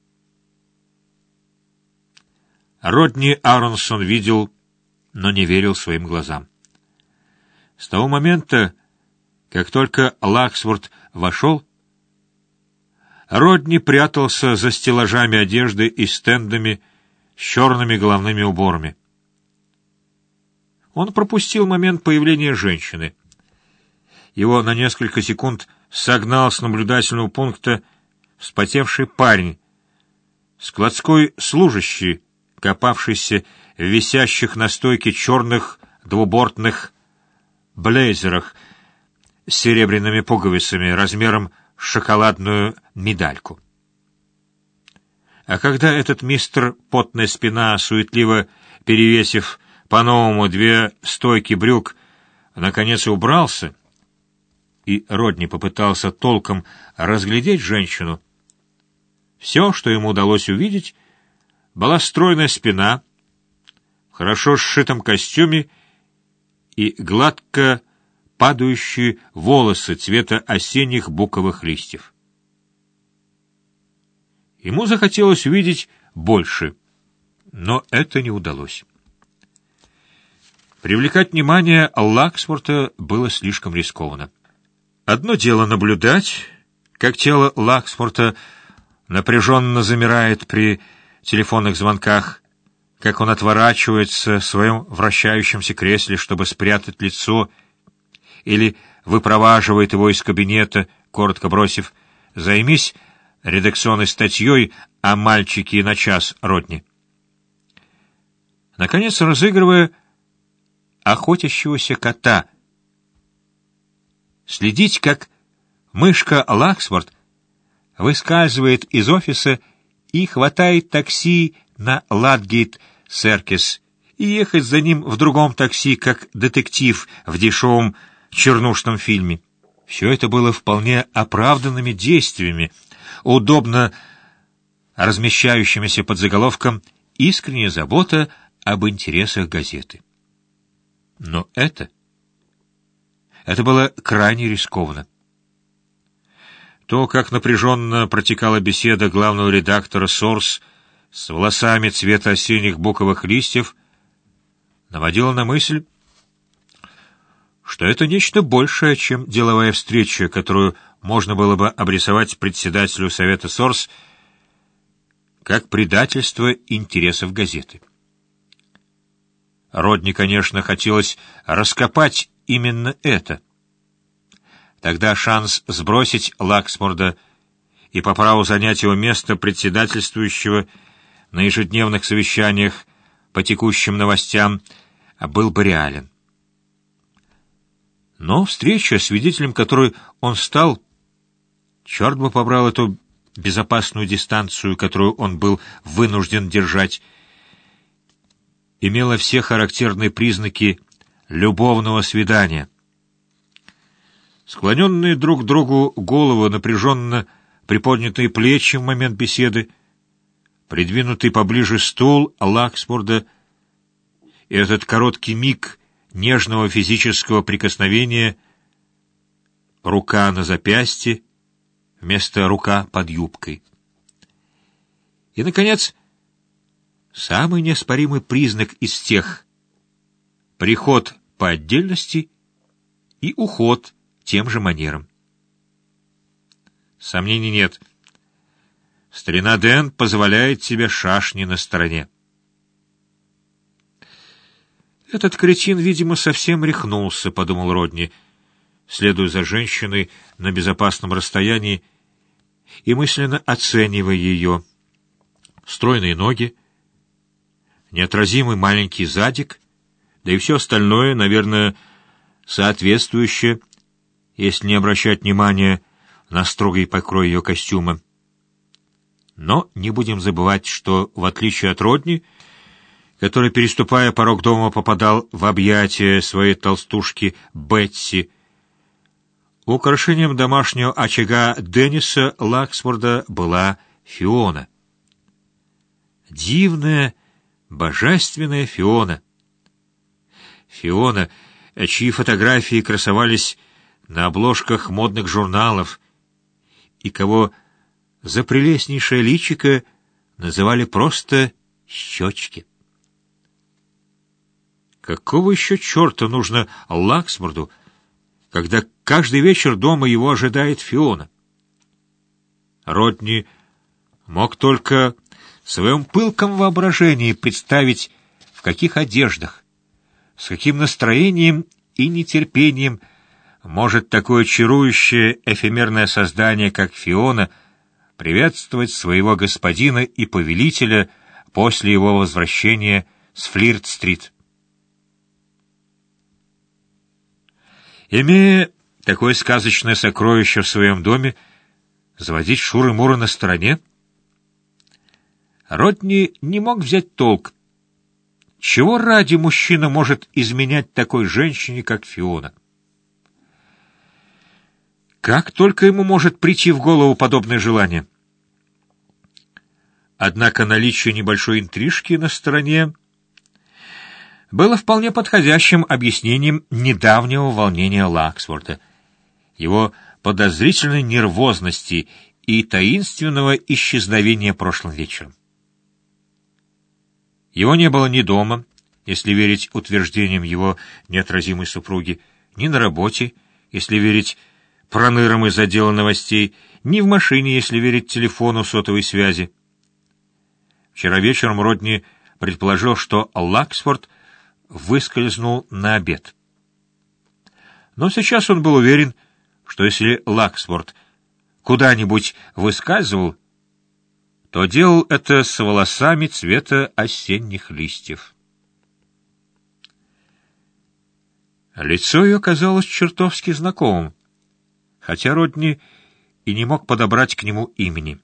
Родни Аронсон видел, но не верил своим глазам. С того момента, как только Лаксворт вошел, Родни прятался за стеллажами одежды и стендами с черными головными уборами. Он пропустил момент появления женщины. Его на несколько секунд согнал с наблюдательного пункта вспотевший парень, складской служащий, копавшийся в висящих на стойке черных двубортных блейзерах с серебряными пуговицами размером с шоколадную медальку. А когда этот мистер потная спина, суетливо перевесив по-новому две стойки брюк, наконец убрался, и Родни попытался толком разглядеть женщину, все, что ему удалось увидеть, была стройная спина, в хорошо сшитом костюме и гладко падающие волосы цвета осенних буковых листьев. Ему захотелось увидеть больше, но это не удалось. Привлекать внимание Лаксворта было слишком рискованно. Одно дело наблюдать, как тело Лаксворта напряженно замирает при телефонных звонках, как он отворачивается в своем вращающемся кресле, чтобы спрятать лицо, или выпроваживает его из кабинета, коротко бросив: «Займись редакционной статьей о мальчике на час, Родни». Наконец, разыгрывая охотящегося кота, следить, как мышка Лаксворт выскальзывает из офиса и хватает такси на Ладгейт-Серкис, и ехать за ним в другом такси, как детектив в дешевом чернушном фильме. Все это было вполне оправданными действиями, удобно размещающимися под заголовком «Искренняя забота об интересах газеты». Но это... это было крайне рискованно. То, как напряженно протекала беседа главного редактора «Сорс» с волосами цвета осенних буковых листьев, наводило на мысль, что это нечто большее, чем деловая встреча, которую можно было бы обрисовать председателю Совета «Сорс» как предательство интересов газеты. Родни, конечно, хотелось раскопать именно это. Тогда шанс сбросить Лаксворда и по праву занять его место председательствующего на ежедневных совещаниях по текущим новостям был бы реален. Но встреча, свидетелем которой он стал, черт бы побрал эту безопасную дистанцию, которую он был вынужден держать, имела все характерные признаки любовного свидания. Склоненные друг к другу головы, напряженно приподнятые плечи в момент беседы, придвинутый поближе стул Лаксворда и этот короткий миг нежного физического прикосновения, рука на запястье вместо рука под юбкой. И, наконец, самый неоспоримый признак из тех — приход по отдельности и уход тем же манером. Сомнений нет. Старина Дэн позволяет себе шашни на стороне. «Этот кретин, видимо, совсем рехнулся», — подумал Родни, следуя за женщиной на безопасном расстоянии и мысленно оценивая ее. стройные ноги, неотразимый маленький задик, да и все остальное, наверное, соответствующее, если не обращать внимания на строгий покрой ее костюма. Но не будем забывать, что, в отличие от Родни, который, переступая порог дома, попадал в объятия своей толстушки Бетси, украшением домашнего очага Денниса Лаксфорда была Фиона. Дивная, божественная Фиона. Фиона, чьи фотографии красовались на обложках модных журналов, и кого за прелестнейшее личико называли просто «щечки». Какого еще черта нужно Лаксфорду, когда каждый вечер дома его ожидает Фиона? Родни мог только в своем пылком воображении представить, в каких одеждах, с каким настроением и нетерпением может такое чарующее эфемерное создание, как Фиона, приветствовать своего господина и повелителя после его возвращения с Флирт-стрит. Имея такое сказочное сокровище в своем доме, заводить шуры-муры на стороне? Родни не мог взять толк. Чего ради мужчина может изменять такой женщине, как Фиона? Как только ему может прийти в голову подобное желание? Однако наличие небольшой интрижки на стороне было вполне подходящим объяснением недавнего волнения Лаксфорда, его подозрительной нервозности и таинственного исчезновения прошлым вечером. Его не было ни дома, если верить утверждениям его неотразимой супруги, ни на работе, если верить пронырам из отдела новостей, ни в машине, если верить телефону сотовой связи. Вчера вечером Родни предположил, что Лаксфорд выскользнул на обед. Но сейчас он был уверен, что если Лаксфорд куда-нибудь выскальзывал, то делал это с волосами цвета осенних листьев. Лицо ее казалось чертовски знакомым, хотя Родни и не мог подобрать к нему имени.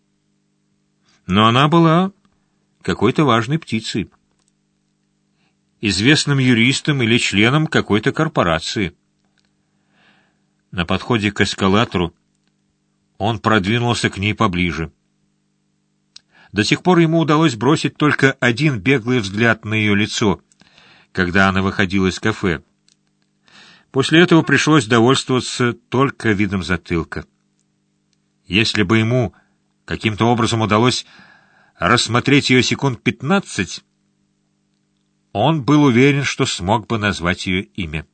Но она была какой-то важной птицей, известным юристом или членом какой-то корпорации. На подходе к эскалатору он продвинулся к ней поближе. До сих пор ему удалось бросить только один беглый взгляд на ее лицо, когда она выходила из кафе. После этого пришлось довольствоваться только видом затылка. Если бы ему каким-то образом удалось рассмотреть ее секунд пятнадцать, он был уверен, что смог бы назвать ее имя.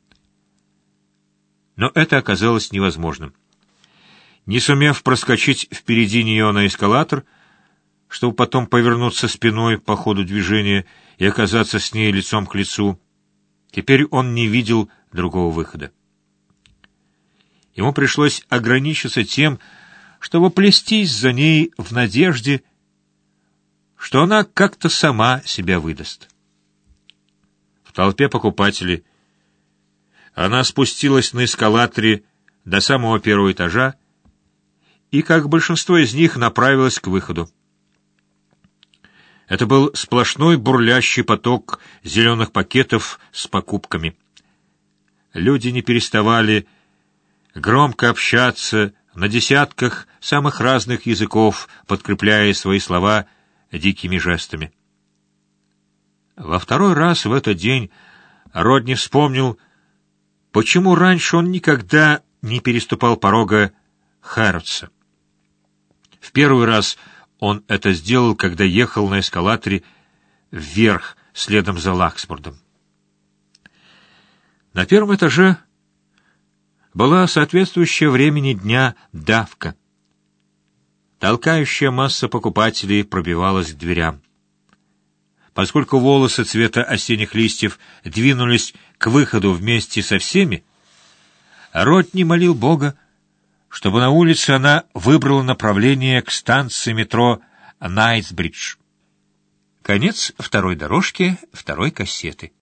Но это оказалось невозможным. Не сумев проскочить впереди нее на эскалатор, чтобы потом повернуться спиной по ходу движения и оказаться с ней лицом к лицу, теперь он не видел другого выхода. Ему пришлось ограничиться тем, чтобы плестись за ней в надежде, что она как-то сама себя выдаст. В толпе покупателей она спустилась на эскалаторе до самого первого этажа и, как большинство из них, направилась к выходу. Это был сплошной бурлящий поток зеленых пакетов с покупками. Люди не переставали громко общаться на десятках самых разных языков, подкрепляя свои слова дикими жестами. Во второй раз в этот день Родни вспомнил, почему раньше он никогда не переступал порога Хэрротса. В первый раз он это сделал, когда ехал на эскалаторе вверх, следом за Лаксфордом. На первом этаже была соответствующая времени дня давка. Толкающая масса покупателей пробивалась к дверям. Поскольку волосы цвета осенних листьев двинулись к выходу вместе со всеми, Родни молил Бога, чтобы на улице она выбрала направление к станции метро Найтсбридж. Конец второй дорожки, второй кассеты.